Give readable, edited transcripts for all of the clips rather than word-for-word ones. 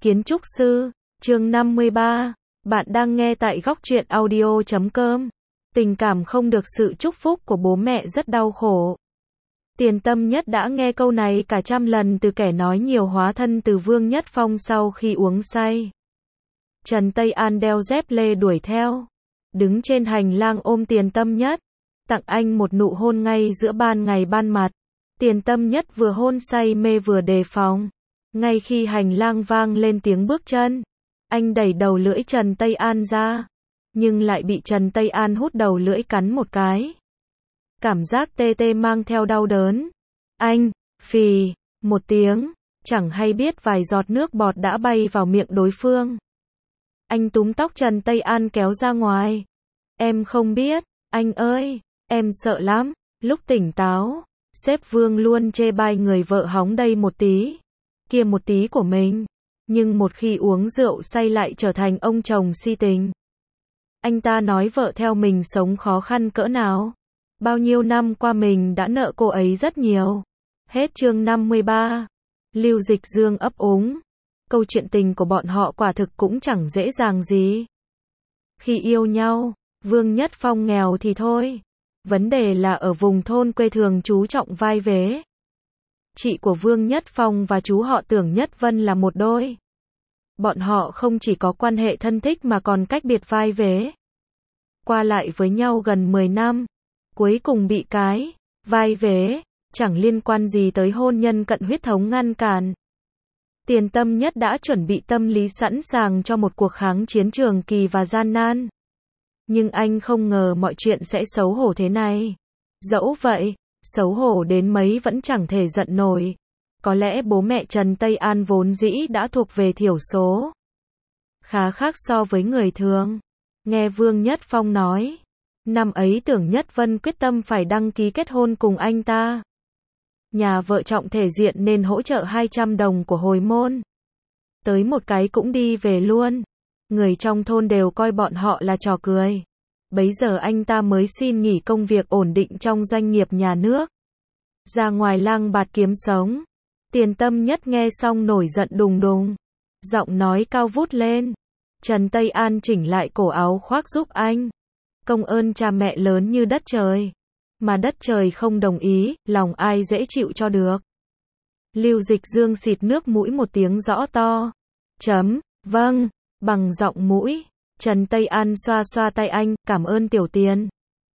Kiến trúc sư, chương 53. Bạn đang nghe tại góc truyện audio.com. Tình cảm không được sự chúc phúc của bố mẹ rất đau khổ. Tiền Tâm Nhất đã nghe câu này cả trăm lần từ kẻ nói nhiều hóa thân từ Vương Nhất Phong sau khi uống say. Trần Tây An đeo dép lê đuổi theo, đứng trên hành lang ôm Tiền Tâm Nhất, tặng anh một nụ hôn ngay giữa ban ngày ban mặt. Tiền Tâm Nhất vừa hôn say mê vừa đề phòng. Ngay khi hành lang vang lên tiếng bước chân, anh đẩy đầu lưỡi Trần Tây An ra, nhưng lại bị Trần Tây An hút đầu lưỡi cắn một cái. Cảm giác tê tê mang theo đau đớn. Anh, phì, một tiếng, chẳng hay biết vài giọt nước bọt đã bay vào miệng đối phương. Anh túm tóc Trần Tây An kéo ra ngoài. Em không biết, anh ơi, em sợ lắm. Lúc tỉnh táo, sếp Vương luôn chê bai người vợ hóng đây một tí, kia một tí của mình. Nhưng một khi uống rượu say lại trở thành ông chồng si tình. Anh ta nói vợ theo mình sống khó khăn cỡ nào. Bao nhiêu năm qua mình đã nợ cô ấy rất nhiều. Hết chương 53. Lưu Dịch Dương ấp úng. Câu chuyện tình của bọn họ quả thực cũng chẳng dễ dàng gì. Khi yêu nhau, Vương Nhất Phong nghèo thì thôi. Vấn đề là ở vùng thôn quê thường chú trọng vai vế. Chị của Vương Nhất Phong và chú họ Tưởng Nhất Vân là một đôi. Bọn họ không chỉ có quan hệ thân thích mà còn cách biệt vai vế. Qua lại với nhau gần 10 năm. Cuối cùng bị cái vai vế chẳng liên quan gì tới hôn nhân cận huyết thống ngăn cản. Tiền Tâm Nhất đã chuẩn bị tâm lý sẵn sàng cho một cuộc kháng chiến trường kỳ và gian nan. Nhưng anh không ngờ mọi chuyện sẽ xấu hổ thế này. Dẫu vậy, xấu hổ đến mấy vẫn chẳng thể giận nổi. Có lẽ bố mẹ Trần Tây An vốn dĩ đã thuộc về thiểu số, khá khác so với người thường. Nghe Vương Nhất Phong nói, năm ấy Tưởng Nhất Vân quyết tâm phải đăng ký kết hôn cùng anh ta. Nhà vợ trọng thể diện nên hỗ trợ 200 đồng của hồi môn. Tới một cái cũng đi về luôn. Người trong thôn đều coi bọn họ là trò cười. Bấy giờ anh ta mới xin nghỉ công việc ổn định trong doanh nghiệp nhà nước, ra ngoài lang bạt kiếm sống. Tiền Tâm Nhất nghe xong nổi giận đùng đùng, giọng nói cao vút lên. Trần Tây An chỉnh lại cổ áo khoác giúp anh. Công ơn cha mẹ lớn như đất trời. Mà đất trời không đồng ý, lòng ai dễ chịu cho được. Lưu Dịch Dương xịt nước mũi một tiếng rõ to. Vâng, bằng giọng mũi. Trần Tây An xoa xoa tay anh, cảm ơn tiểu Tiền.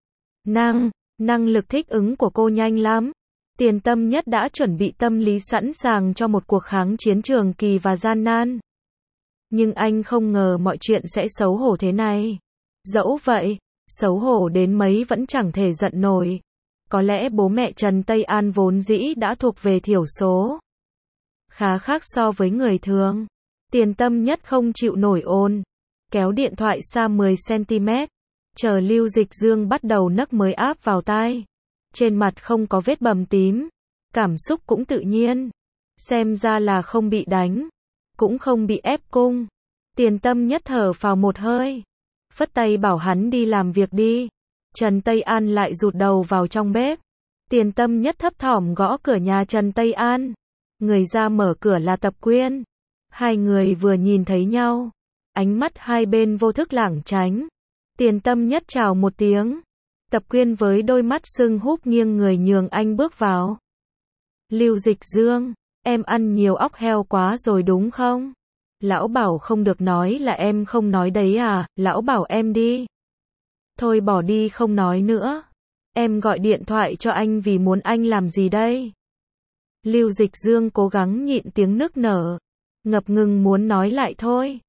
Năng lực thích ứng của cô nhanh lắm. Tiền Tâm Nhất đã chuẩn bị tâm lý sẵn sàng cho một cuộc kháng chiến trường kỳ và gian nan. Nhưng anh không ngờ mọi chuyện sẽ xấu hổ thế này. Dẫu vậy, xấu hổ đến mấy vẫn chẳng thể giận nổi. Có lẽ bố mẹ Trần Tây An vốn dĩ đã thuộc về thiểu số, khá khác so với người thường. Tiền Tâm Nhất không chịu nổi ôn, kéo điện thoại xa 10cm, chờ Lưu Dịch Dương bắt đầu nấc mới áp vào tai. Trên mặt không có vết bầm tím, cảm xúc cũng tự nhiên. Xem ra là không bị đánh, cũng không bị ép cung. Tiền Tâm Nhất thở phào một hơi, phất tay bảo hắn đi làm việc đi. Trần Tây An lại rụt đầu vào trong bếp. Tiền Tâm Nhất thấp thỏm gõ cửa nhà Trần Tây An. Người ra mở cửa là Tập Quyên. Hai người vừa nhìn thấy nhau, ánh mắt hai bên vô thức lảng tránh. Tiền Tâm Nhất chào một tiếng. Tập Quyên với đôi mắt sưng húp nghiêng người nhường anh bước vào. Lưu Dịch Dương, em ăn nhiều óc heo quá rồi đúng không? Lão bảo không được nói là em không nói đấy à, lão bảo em đi. Thôi bỏ đi không nói nữa. Em gọi điện thoại cho anh vì muốn anh làm gì đây? Lưu Dịch Dương cố gắng nhịn tiếng nức nở, ngập ngừng muốn nói lại thôi.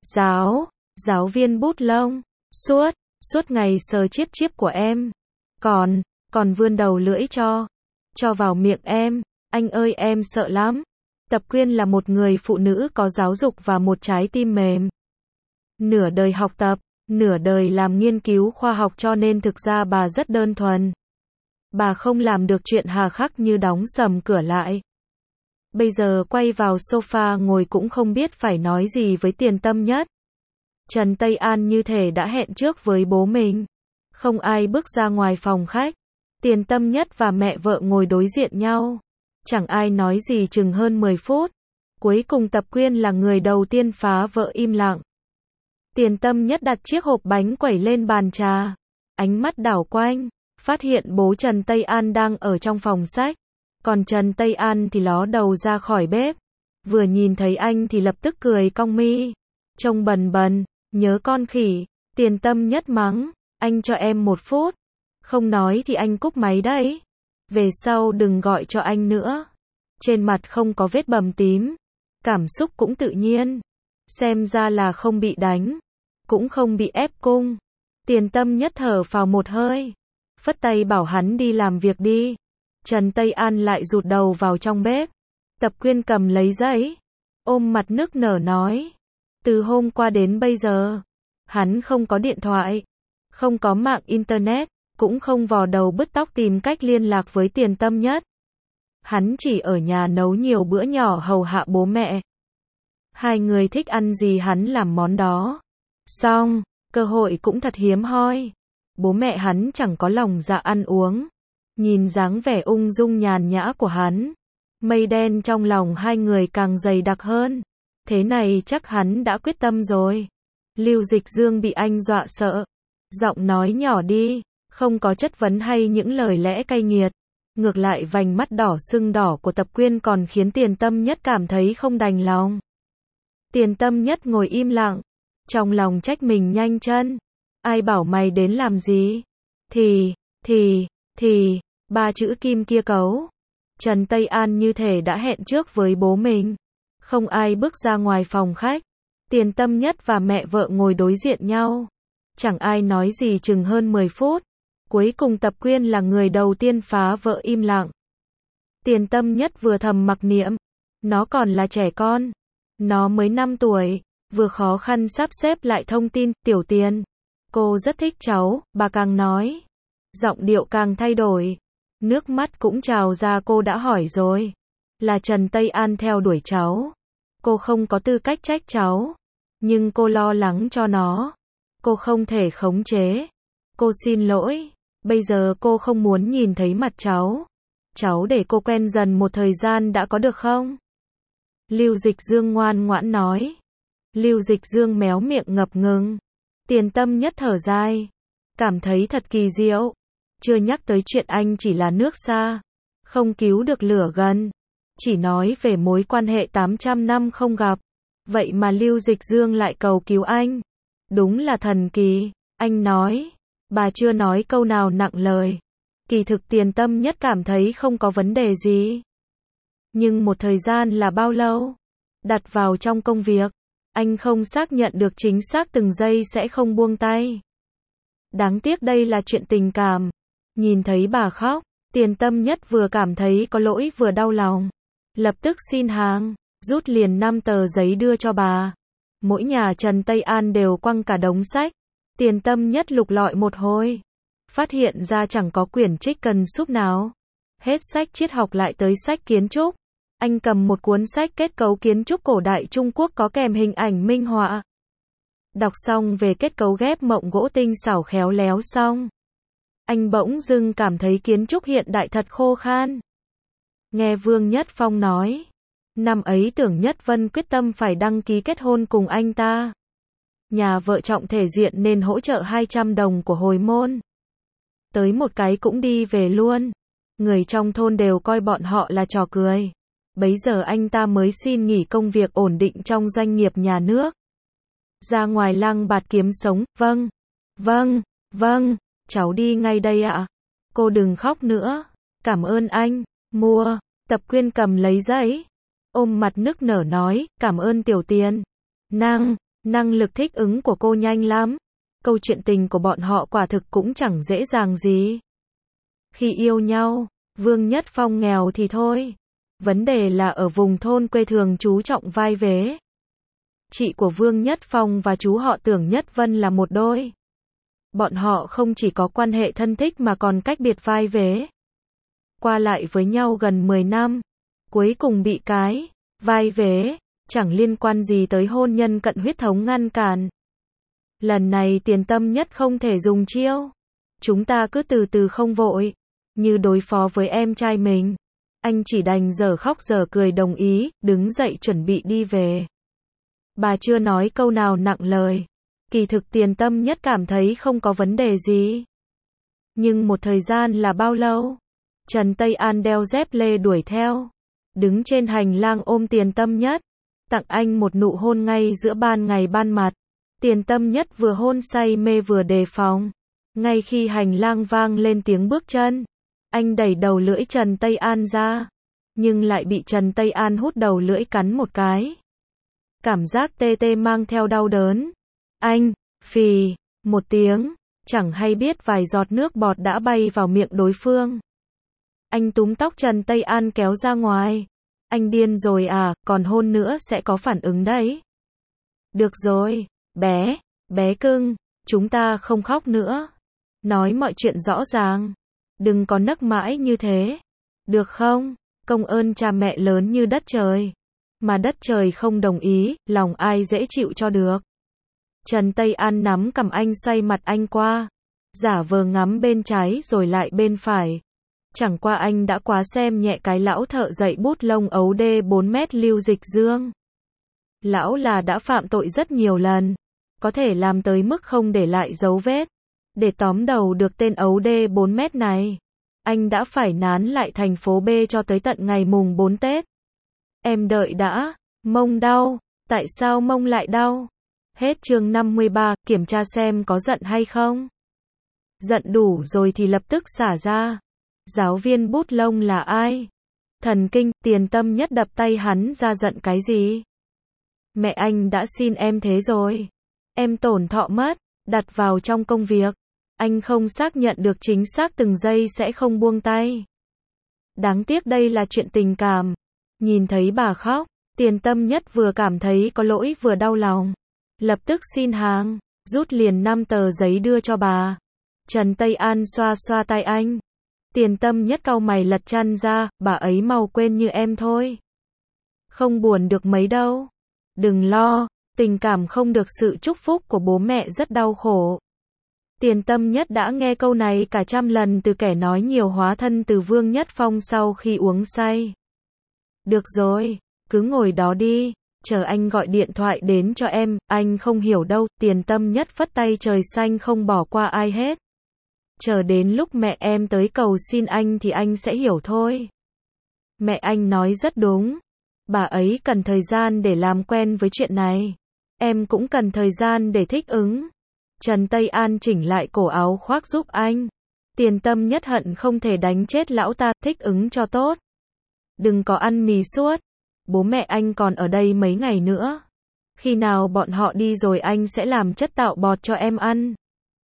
Giáo viên bút lông, suốt ngày sờ chiếp chiếp của em. Còn vươn đầu lưỡi cho vào miệng em. Anh ơi em sợ lắm. Tập Quyên là một người phụ nữ có giáo dục và một trái tim mềm. Nửa đời học tập, nửa đời làm nghiên cứu khoa học cho nên thực ra bà rất đơn thuần. Bà không làm được chuyện hà khắc như đóng sầm cửa lại. Bây giờ quay vào sofa ngồi cũng không biết phải nói gì với Tiền Tâm Nhất. Trần Tây An như thể đã hẹn trước với bố mình. Không ai bước ra ngoài phòng khách. Tiền Tâm Nhất và mẹ vợ ngồi đối diện nhau. Chẳng ai nói gì chừng hơn 10 phút. Cuối cùng Tập Quyên là người đầu tiên phá vỡ im lặng. Tiền Tâm Nhất đặt chiếc hộp bánh quẩy lên bàn trà. Ánh mắt đảo quanh, phát hiện bố Trần Tây An đang ở trong phòng sách. Còn Trần Tây An thì ló đầu ra khỏi bếp. Vừa nhìn thấy anh thì lập tức cười cong mi. Trông bần bần, nhớ con khỉ. Tiền Tâm Nhất mắng, anh cho em 1 phút. Không nói thì anh cúp máy đấy. Về sau đừng gọi cho anh nữa. Trên mặt không có vết bầm tím. Cảm xúc cũng tự nhiên. Xem ra là không bị đánh. Cũng không bị ép cung. Tiền Tâm Nhất thở phào một hơi. Phất tay bảo hắn đi làm việc đi. Trần Tây An lại rụt đầu vào trong bếp. Tập Quyên cầm lấy giấy. Ôm mặt nức nở nói. Từ hôm qua đến bây giờ. Hắn không có điện thoại. Không có mạng internet. Cũng không vò đầu bứt tóc tìm cách liên lạc với Tiền Tâm Nhất. Hắn chỉ ở nhà nấu nhiều bữa nhỏ hầu hạ bố mẹ. Hai người thích ăn gì hắn làm món đó. Xong, cơ hội cũng thật hiếm hoi. Bố mẹ hắn chẳng có lòng dạ ăn uống. Nhìn dáng vẻ ung dung nhàn nhã của hắn. Mây đen trong lòng hai người càng dày đặc hơn. Thế này chắc hắn đã quyết tâm rồi. Lưu Dịch Dương bị anh dọa sợ. Giọng nói nhỏ đi. Không có chất vấn hay những lời lẽ cay nghiệt. Ngược lại vành mắt đỏ sưng đỏ của Tập Quyên còn khiến Tiền Tâm Nhất cảm thấy không đành lòng. Tiền Tâm Nhất ngồi im lặng. Trong lòng trách mình nhanh chân. Ai bảo mày đến làm gì? Thì, 3 chữ kim kia cấu. Trần Tây An như thể đã hẹn trước với bố mình. Không ai bước ra ngoài phòng khách. Tiền Tâm Nhất và mẹ vợ ngồi đối diện nhau. Chẳng ai nói gì chừng hơn 10 phút. Cuối cùng Tập Quyên là người đầu tiên phá vỡ im lặng. Tiền Tâm Nhất vừa thầm mặc niệm. Nó còn là trẻ con. Nó mới 5 tuổi. Vừa khó khăn sắp xếp lại thông tin. Tiểu Tiền. Cô rất thích cháu, bà càng nói. Giọng điệu càng thay đổi. Nước mắt cũng trào ra. Cô đã hỏi rồi. Là Trần Tây An theo đuổi cháu. Cô không có tư cách trách cháu. Nhưng cô lo lắng cho nó. Cô không thể khống chế. Cô xin lỗi. Bây giờ cô không muốn nhìn thấy mặt cháu. Cháu để cô quen dần một thời gian đã có được không? Lưu Dịch Dương ngoan ngoãn nói. Lưu Dịch Dương méo miệng ngập ngừng. Tiền Tâm Nhất thở dài. Cảm thấy thật kỳ diệu. Chưa nhắc tới chuyện anh chỉ là nước xa. Không cứu được lửa gần. Chỉ nói về mối quan hệ 800 năm không gặp. Vậy mà Lưu Dịch Dương lại cầu cứu anh. Đúng là thần kỳ. Anh nói. Bà chưa nói câu nào nặng lời. Kỳ thực Tiền Tâm Nhất cảm thấy không có vấn đề gì. Nhưng một thời gian là bao lâu? Đặt vào trong công việc. Anh không xác nhận được chính xác từng giây sẽ không buông tay. Đáng tiếc đây là chuyện tình cảm. Nhìn thấy bà khóc, Tiền Tâm Nhất vừa cảm thấy có lỗi vừa đau lòng. Lập tức xin hàng, rút liền 5 tờ giấy đưa cho bà. Mỗi nhà Trần Tây An đều quăng cả đống sách. Tiền Tâm Nhất lục lọi một hồi. Phát hiện ra chẳng có quyển trích cần súp nào. Hết sách triết học lại tới sách kiến trúc. Anh cầm một cuốn sách kết cấu kiến trúc cổ đại Trung Quốc có kèm hình ảnh minh họa. Đọc xong về kết cấu ghép mộng gỗ tinh xảo khéo léo xong. Anh bỗng dưng cảm thấy kiến trúc hiện đại thật khô khan. Nghe Vương Nhất Phong nói. Năm ấy Tưởng Nhất Vân quyết tâm phải đăng ký kết hôn cùng anh ta. Nhà vợ trọng thể diện nên hỗ trợ 200 đồng của hồi môn. Tới một cái cũng đi về luôn. Người trong thôn đều coi bọn họ là trò cười. Bấy giờ anh ta mới xin nghỉ công việc ổn định trong doanh nghiệp nhà nước. Ra ngoài lang bạt kiếm sống. Vâng, cháu đi ngay đây ạ. Cô đừng khóc nữa. Cảm ơn anh. Mua. Tập Quyên cầm lấy giấy. Ôm mặt nức nở nói, cảm ơn Tiểu Tiền. Năng lực thích ứng của cô nhanh lắm. Câu chuyện tình của bọn họ quả thực cũng chẳng dễ dàng gì. Khi yêu nhau, Vương Nhất Phong nghèo thì thôi. Vấn đề là ở vùng thôn quê thường chú trọng vai vế. Chị của Vương Nhất Phong và chú họ Tưởng Nhất Vân là một đôi. Bọn họ không chỉ có quan hệ thân thích mà còn cách biệt vai vế. Qua lại với nhau gần 10 năm. Cuối cùng bị cái vai vế chẳng liên quan gì tới hôn nhân cận huyết thống ngăn cản. Lần này Tiền Tâm Nhất không thể dùng chiêu. Chúng ta cứ từ từ không vội. Như đối phó với em trai mình. Anh chỉ đành giờ khóc giờ cười đồng ý, đứng dậy chuẩn bị đi về. Bà chưa nói câu nào nặng lời. Kỳ thực Tiền Tâm Nhất cảm thấy không có vấn đề gì. Nhưng một thời gian là bao lâu? Trần Tây An đeo dép lê đuổi theo. Đứng trên hành lang ôm Tiền Tâm Nhất. Tặng anh một nụ hôn ngay giữa ban ngày ban mặt. Tiền Tâm Nhất vừa hôn say mê vừa đề phòng. Ngay khi hành lang vang lên tiếng bước chân, anh đẩy đầu lưỡi Trần Tây An ra. Nhưng lại bị Trần Tây An hút đầu lưỡi cắn một cái. Cảm giác tê tê mang theo đau đớn. Anh, phì, một tiếng, chẳng hay biết vài giọt nước bọt đã bay vào miệng đối phương. Anh túm tóc Trần Tây An kéo ra ngoài. Anh điên rồi à, còn hôn nữa sẽ có phản ứng đấy. Được rồi, bé cưng, chúng ta không khóc nữa. Nói mọi chuyện rõ ràng. Đừng có nấc mãi như thế. Được không? Công ơn cha mẹ lớn như đất trời. Mà đất trời không đồng ý, lòng ai dễ chịu cho được. Trần Tây An nắm cầm anh xoay mặt anh qua. Giả vờ ngắm bên trái rồi lại bên phải. Chẳng qua anh đã quá xem nhẹ cái lão thợ dạy bút lông ấu đê 4 mét Lưu Dịch Dương. Lão là đã phạm tội rất nhiều lần. Có thể làm tới mức không để lại dấu vết. Để tóm đầu được tên ấu đê 4 mét này, anh đã phải nán lại thành phố B cho tới tận ngày mùng 4 Tết. Em đợi đã, mông đau, tại sao mông lại đau? Hết chương 53, kiểm tra xem có giận hay không. Giận đủ rồi thì lập tức xả ra. Giáo viên bút lông là ai? Thần kinh, Tiền Tâm Nhất đập tay hắn ra giận cái gì? Mẹ anh đã xin em thế rồi. Em tổn thọ mất, đặt vào trong công việc. Anh không xác nhận được chính xác từng giây sẽ không buông tay. Đáng tiếc đây là chuyện tình cảm. Nhìn thấy bà khóc, Tiền Tâm Nhất vừa cảm thấy có lỗi vừa đau lòng. Lập tức xin hàng, rút liền 5 tờ giấy đưa cho bà. Trần Tây An xoa xoa tay anh. Tiền Tâm Nhất cau mày lật chăn ra, bà ấy mau quên như em thôi. Không buồn được mấy đâu. Đừng lo, tình cảm không được sự chúc phúc của bố mẹ rất đau khổ. Tiền Tâm Nhất đã nghe câu này cả trăm lần từ kẻ nói nhiều hóa thân từ Vương Nhất Phong sau khi uống say. Được rồi, cứ ngồi đó đi, chờ anh gọi điện thoại đến cho em, anh không hiểu đâu. Tiền Tâm Nhất phất tay trời xanh không bỏ qua ai hết. Chờ đến lúc mẹ em tới cầu xin anh thì anh sẽ hiểu thôi. Mẹ anh nói rất đúng. Bà ấy cần thời gian để làm quen với chuyện này. Em cũng cần thời gian để thích ứng. Trần Tây An chỉnh lại cổ áo khoác giúp anh. Tiền Tâm Nhất hận không thể đánh chết lão ta, thích ứng cho tốt. Đừng có ăn mì suốt. Bố mẹ anh còn ở đây mấy ngày nữa. Khi nào bọn họ đi rồi anh sẽ làm chất tạo bọt cho em ăn.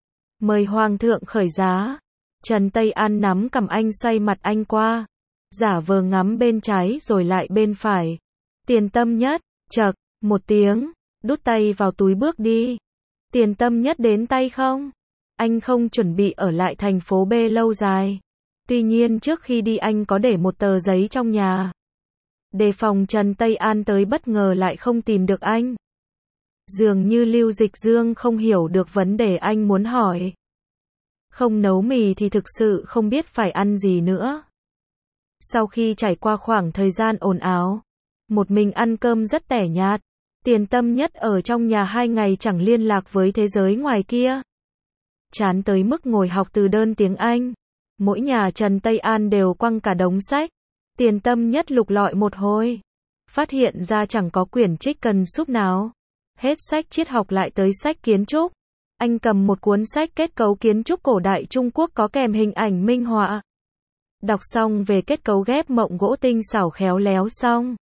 Mời Hoàng thượng khởi giá. Trần Tây An nắm cầm anh xoay mặt anh qua. Giả vờ ngắm bên trái rồi lại bên phải. Tiền Tâm Nhất, chậc, một tiếng, đút tay vào túi bước đi. Tiền Tâm Nhất đến tay không? Anh không chuẩn bị ở lại thành phố B lâu dài. Tuy nhiên trước khi đi anh có để một tờ giấy trong nhà. Đề phòng Trần Tây An tới bất ngờ lại không tìm được anh. Dường như Lưu Dịch Dương không hiểu được vấn đề anh muốn hỏi. Không nấu mì thì thực sự không biết phải ăn gì nữa. Sau khi trải qua khoảng thời gian ồn ào, một mình ăn cơm rất tẻ nhạt. Tiền Tâm Nhất ở trong nhà 2 ngày chẳng liên lạc với thế giới ngoài kia. Chán tới mức ngồi học từ đơn tiếng Anh. Mỗi nhà Trần Tây An đều quăng cả đống sách. Tiền Tâm Nhất lục lọi một hồi. Phát hiện ra chẳng có quyển trích cần súp nào. Hết sách triết học lại tới sách kiến trúc. Anh cầm một cuốn sách kết cấu kiến trúc cổ đại Trung Quốc có kèm hình ảnh minh họa. Đọc xong về kết cấu ghép mộng gỗ tinh xảo khéo léo xong.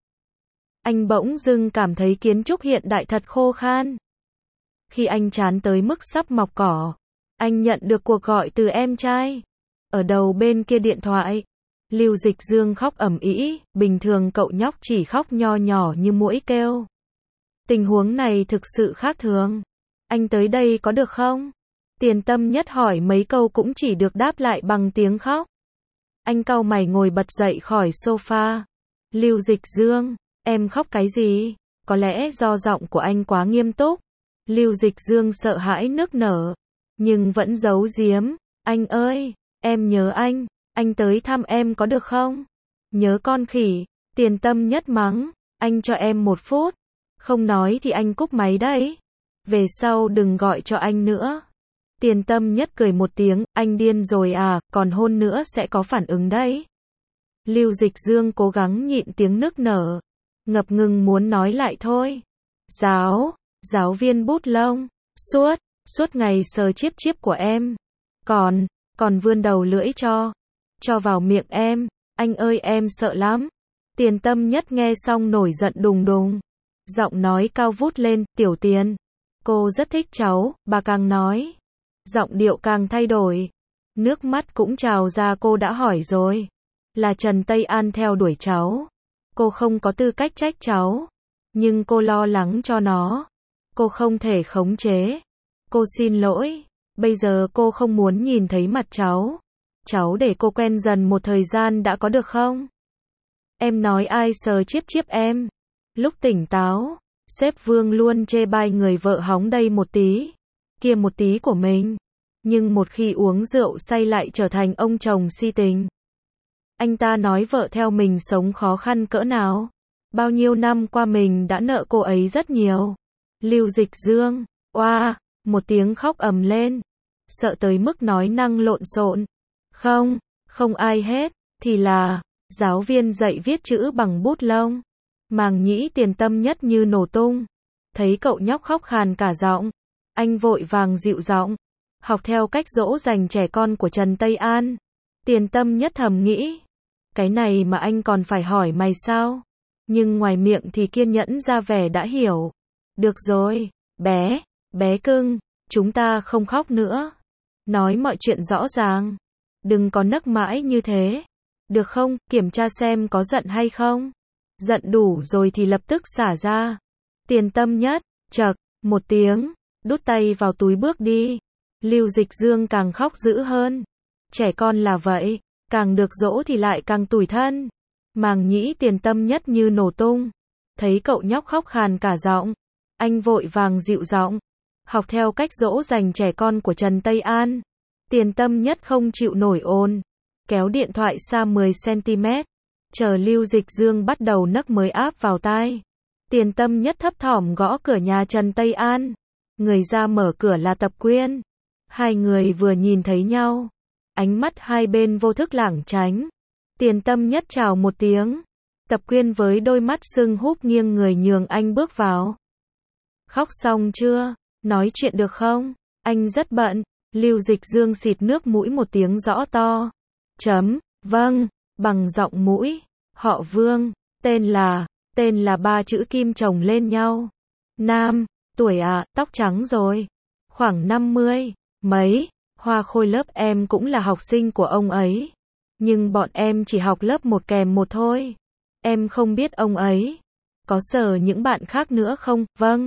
Anh bỗng dưng cảm thấy kiến trúc hiện đại thật khô khan. Khi anh chán tới mức sắp mọc cỏ, anh nhận được cuộc gọi từ em trai. Ở đầu bên kia điện thoại, Lưu Dịch Dương khóc ầm ĩ, bình thường cậu nhóc chỉ khóc nho nhỏ như muỗi kêu. Tình huống này thực sự khác thường. Anh tới đây có được không? Tiền Tâm Nhất hỏi mấy câu cũng chỉ được đáp lại bằng tiếng khóc. Anh cau mày ngồi bật dậy khỏi sofa. Lưu Dịch Dương, em khóc cái gì? Có lẽ do giọng của anh quá nghiêm túc. Lưu Dịch Dương sợ hãi nức nở, nhưng vẫn giấu giếm. Anh ơi, em nhớ anh tới thăm em có được không? Nhớ con khỉ, Tiền Tâm Nhất mắng, anh cho em 1 phút, không nói thì anh cúp máy đấy. Về sau đừng gọi cho anh nữa. Tiền Tâm Nhất cười một tiếng, anh điên rồi à, còn hôn nữa sẽ có phản ứng đấy. Lưu Dịch Dương cố gắng nhịn tiếng nức nở, ngập ngừng muốn nói lại thôi. Giáo viên bút lông, suốt ngày sờ chiếp chiếp của em. Còn vươn đầu lưỡi cho vào miệng em. Anh ơi em sợ lắm. Tiền Tâm Nhất nghe xong nổi giận đùng đùng. Giọng nói cao vút lên, Tiểu Tiền. Cô rất thích cháu, bà càng nói. Giọng điệu càng thay đổi. Nước mắt cũng trào ra, cô đã hỏi rồi. Là Trần Tây An theo đuổi cháu. Cô không có tư cách trách cháu. Nhưng cô lo lắng cho nó. Cô không thể khống chế. Cô xin lỗi. Bây giờ cô không muốn nhìn thấy mặt cháu. Cháu để cô quen dần một thời gian đã có được không? Em nói ai sờ chiếp chiếp em? Lúc tỉnh táo, sếp Vương luôn chê bai người vợ hóng đây một tí, kia một tí của mình. Nhưng một khi uống rượu say lại trở thành ông chồng si tình. Anh ta nói vợ theo mình sống khó khăn cỡ nào. Bao nhiêu năm qua mình đã nợ cô ấy rất nhiều. Lưu Dịch Dương, oa, một tiếng khóc ầm lên. Sợ tới mức nói năng lộn xộn. Không ai hết, thì là giáo viên dạy viết chữ bằng bút lông. Màng nhĩ Tiền Tâm Nhất như nổ tung. Thấy cậu nhóc khóc khàn cả giọng, anh vội vàng dịu giọng, học theo cách dỗ dành trẻ con của Trần Tây An. Tiền Tâm Nhất thầm nghĩ, cái này mà anh còn phải hỏi mày sao? Nhưng ngoài miệng thì kiên nhẫn ra vẻ đã hiểu. Được rồi, bé cưng, chúng ta không khóc nữa. Nói mọi chuyện rõ ràng. Đừng có nấc mãi như thế. Được không, kiểm tra xem có giận hay không. Giận đủ rồi thì lập tức xả ra. Tiền Tâm Nhất, chậc, một tiếng, đút tay vào túi bước đi. Lưu Dịch Dương càng khóc dữ hơn. Trẻ con là vậy, càng được dỗ thì lại càng tủi thân. Màng nhĩ Tiền Tâm Nhất như nổ tung. Thấy cậu nhóc khóc khàn cả giọng, anh vội vàng dịu giọng, học theo cách dỗ dành trẻ con của Trần Tây An. Tiền Tâm Nhất không chịu nổi ồn, kéo điện thoại xa 10 cm, chờ Lưu Dịch Dương bắt đầu nấc mới áp vào tai. Tiền Tâm Nhất thấp thỏm gõ cửa nhà Trần Tây An. Người ra mở cửa là Tập Quyên. Hai người vừa nhìn thấy nhau, ánh mắt hai bên vô thức lảng tránh. Tiền Tâm Nhất chào một tiếng. Tập Quyên với đôi mắt sưng húp nghiêng người nhường anh bước vào. Khóc xong chưa? Nói chuyện được không? Anh rất bận. Lưu Dịch Dương xịt nước mũi một tiếng rõ to. Vâng, bằng giọng mũi. Họ Vương, tên là 3 chữ kim chồng lên nhau. Nam, tuổi ạ, tóc trắng rồi. Khoảng 50, mấy, Hoa Khôi lớp em cũng là học sinh của ông ấy. Nhưng bọn em chỉ học lớp 1 kèm 1 thôi. Em không biết ông ấy có sờ những bạn khác nữa không?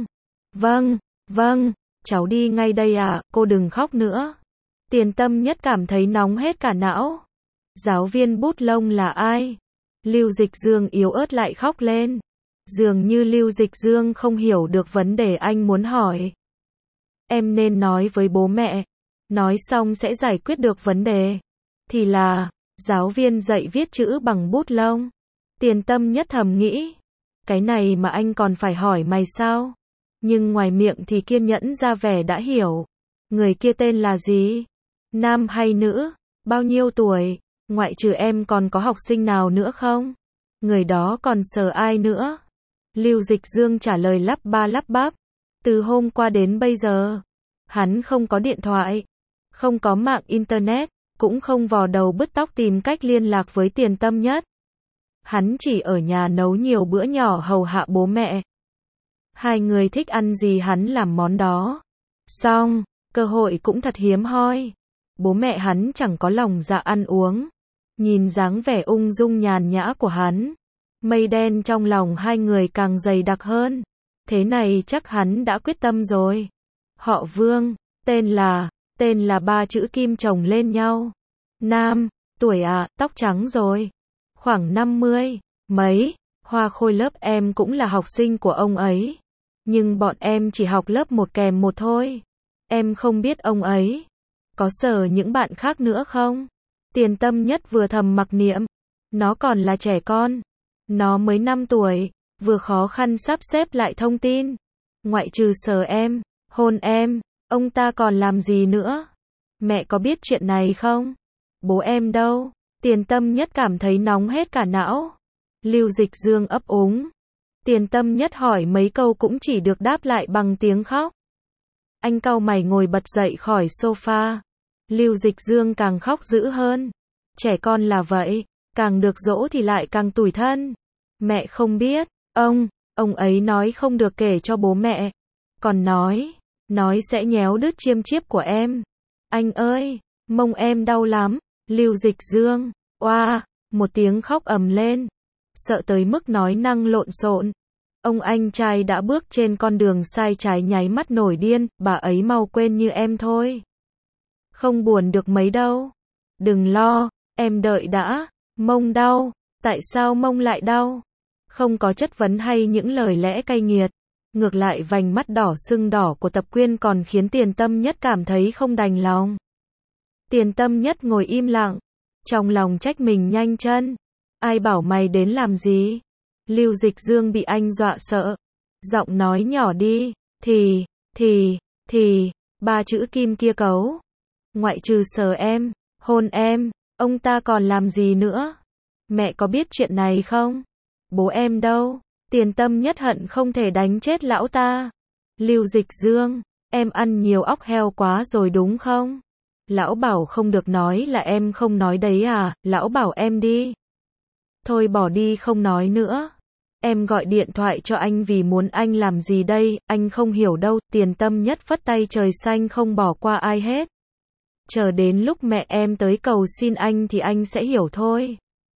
Vâng, cháu đi ngay đây ạ, cô đừng khóc nữa. Tiền Tâm Nhất cảm thấy nóng hết cả não. Giáo viên bút lông là ai? Lưu Dịch Dương yếu ớt lại khóc lên. Dường như Lưu Dịch Dương không hiểu được vấn đề anh muốn hỏi. Em nên nói với bố mẹ. Nói xong sẽ giải quyết được vấn đề. Thì là giáo viên dạy viết chữ bằng bút lông. Tiền Tâm Nhất thầm nghĩ, cái này mà anh còn phải hỏi mày sao? Nhưng ngoài miệng thì kiên nhẫn ra vẻ đã hiểu. Người kia tên là gì? Nam hay nữ? Bao nhiêu tuổi? Ngoại trừ em còn có học sinh nào nữa không? Người đó còn sờ ai nữa? Lưu Dịch Dương trả lời lắp ba lắp bắp. Từ hôm qua đến bây giờ, hắn không có điện thoại, không có mạng internet, cũng không vò đầu bứt tóc tìm cách liên lạc với Tiền Tâm Nhất. Hắn chỉ ở nhà nấu nhiều bữa nhỏ hầu hạ bố mẹ. Hai người thích ăn gì hắn làm món đó. Xong, cơ hội cũng thật hiếm hoi. Bố mẹ hắn chẳng có lòng dạ ăn uống. Nhìn dáng vẻ ung dung nhàn nhã của hắn, mây đen trong lòng hai người càng dày đặc hơn. Thế này chắc hắn đã quyết tâm rồi. Họ Vương, tên là 3 chữ kim chồng lên nhau. Nam, tuổi ạ, tóc trắng rồi. Khoảng 50, mấy, Hoa Khôi lớp em cũng là học sinh của ông ấy. Nhưng bọn em chỉ học lớp 1 kèm 1 thôi. Em không biết ông ấy có sờ những bạn khác nữa không? Tiền Tâm Nhất vừa thầm mặc niệm, Nó còn là trẻ con. Nó mới 5 tuổi, vừa khó khăn sắp xếp lại thông tin. Ngoại trừ sờ em, hôn em, ông ta còn làm gì nữa? Mẹ có biết chuyện này không? Bố em đâu? Tiền Tâm Nhất cảm thấy nóng hết cả não. Lưu Dịch Dương ấp úng. Tiền Tâm Nhất hỏi mấy câu cũng chỉ được đáp lại bằng tiếng khóc. Anh cau mày ngồi bật dậy khỏi sofa. Lưu Dịch Dương càng khóc dữ hơn. Trẻ con là vậy, càng được dỗ thì lại càng tủi thân. Mẹ không biết, ông ấy nói không được kể cho bố mẹ. Còn nói sẽ nhéo đứt chiêm chiếp của em. Anh ơi, mông em đau lắm. Lưu Dịch Dương, oa, một tiếng khóc ầm lên. Sợ tới mức nói năng lộn xộn. Ông anh trai đã bước trên con đường sai trái nháy mắt nổi điên, bà ấy mau quên như em thôi. Không buồn được mấy đâu. Đừng lo, em đợi đã. Mông đau, tại sao mông lại đau? Không có chất vấn hay những lời lẽ cay nghiệt. Ngược lại vành mắt đỏ sưng đỏ của Tập Quyên còn khiến Tiền Tâm Nhất cảm thấy không đành lòng. Tiền Tâm Nhất ngồi im lặng, trong lòng trách mình nhanh chân. Ai bảo mày đến làm gì? Lưu Dịch Dương bị anh dọa sợ. Giọng nói nhỏ đi, thì, ba chữ kim kia cấu. Ngoại trừ sờ em, hôn em, ông ta còn làm gì nữa? Mẹ có biết chuyện này không? Bố em đâu? Tiền Tâm Nhất hận không thể đánh chết lão ta. Lưu Dịch Dương, em ăn nhiều óc heo quá rồi đúng không? Lão bảo không được nói là em không nói đấy à, lão bảo em đi. Thôi bỏ đi không nói nữa. Em gọi điện thoại cho anh vì muốn anh làm gì đây, anh không hiểu đâu. Tiền Tâm Nhất phất tay trời xanh không bỏ qua ai hết. Chờ đến lúc mẹ em tới cầu xin anh thì anh sẽ hiểu thôi.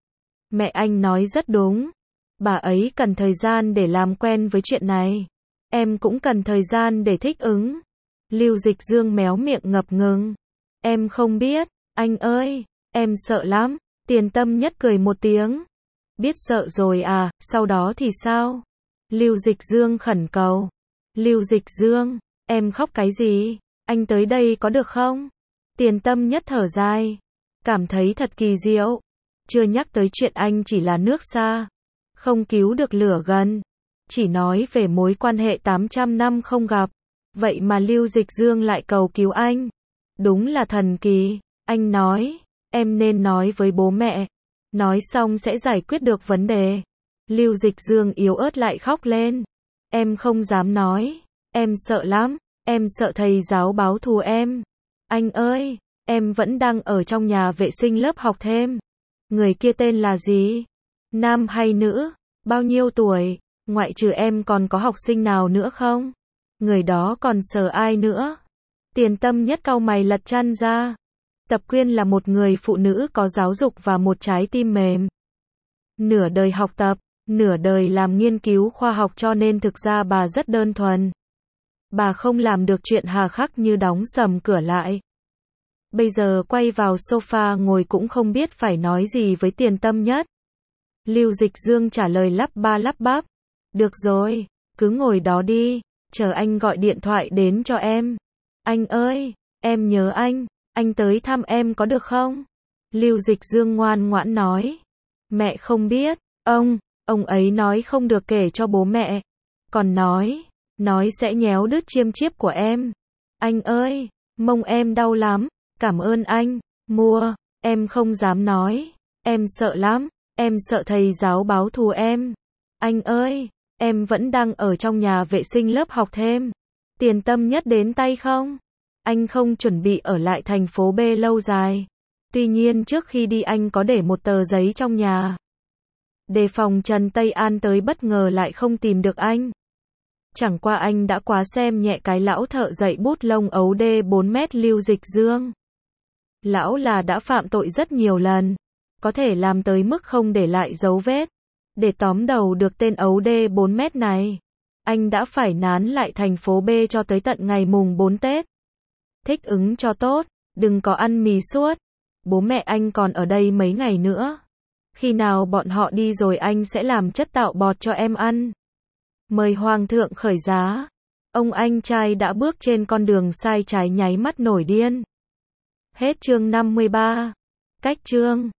Mẹ anh nói rất đúng. Bà ấy cần thời gian để làm quen với chuyện này. Em cũng cần thời gian để thích ứng. Lưu Dịch Dương méo miệng ngập ngừng. Em không biết, anh ơi, em sợ lắm. Tiền Tâm Nhất cười một tiếng. Biết sợ rồi à, sau đó thì sao? Lưu Dịch Dương khẩn cầu. Lưu Dịch Dương, em khóc cái gì? Anh tới đây có được không? Tiền Tâm Nhất thở dài. Cảm thấy thật kỳ diệu. Chưa nhắc tới chuyện anh chỉ là nước xa. Không cứu được lửa gần. Chỉ nói về mối quan hệ 800 năm không gặp. Vậy mà Lưu Dịch Dương lại cầu cứu anh. Đúng là thần kỳ. Anh nói, em nên nói với bố mẹ. Nói xong sẽ giải quyết được vấn đề. Lưu Dịch Dương yếu ớt lại khóc lên. Em không dám nói. Em sợ lắm. Em sợ thầy giáo báo thù em. Anh ơi, em vẫn đang ở trong nhà vệ sinh lớp học thêm. Người kia tên là gì? Nam hay nữ? Bao nhiêu tuổi? Ngoại trừ em còn có học sinh nào nữa không? Người đó còn sờ ai nữa? Tiền Tâm Nhất cau mày lật chăn ra. Tập Quyên là một người phụ nữ có giáo dục và một trái tim mềm. Nửa đời học tập, nửa đời làm nghiên cứu khoa học cho nên thực ra bà rất đơn thuần. Bà không làm được chuyện hà khắc như đóng sầm cửa lại. Bây giờ quay vào sofa ngồi cũng không biết phải nói gì với Tiền Tâm Nhất. Lưu Dịch Dương trả lời lắp ba lắp bắp. Được rồi, cứ ngồi đó đi, chờ anh gọi điện thoại đến cho em. Anh ơi, em nhớ anh tới thăm em có được không? Lưu Dịch Dương ngoan ngoãn nói. Mẹ không biết, ông ấy nói không được kể cho bố mẹ. Còn nói sẽ nhéo đứt chiêm chiếp của em. Anh ơi, mông em đau lắm, cảm ơn anh, mua, em không dám nói. Em sợ lắm, em sợ thầy giáo báo thù em. Anh ơi, em vẫn đang ở trong nhà vệ sinh lớp học thêm. Tiền Tâm Nhất đến tay không? Anh không chuẩn bị ở lại thành phố B lâu dài. Tuy nhiên trước khi đi anh có để một tờ giấy trong nhà. Đề phòng Trần Tây An tới bất ngờ lại không tìm được anh. Chẳng qua anh đã quá xem nhẹ cái lão thợ dạy bút lông ấu đê 4 mét Lưu Dịch Dương. Lão là đã phạm tội rất nhiều lần. Có thể làm tới mức không để lại dấu vết. Để tóm đầu được tên ấu đê 4 mét này. Anh đã phải nán lại thành phố B cho tới tận ngày mùng 4 Tết. Thích ứng cho tốt, đừng có ăn mì suốt. Bố mẹ anh còn ở đây mấy ngày nữa. Khi nào bọn họ đi rồi anh sẽ làm chất tạo bọt cho em ăn. Mời Hoàng thượng khởi giá. Ông anh trai đã bước trên con đường sai trái nháy mắt nổi điên. Hết chương 53. Cách chương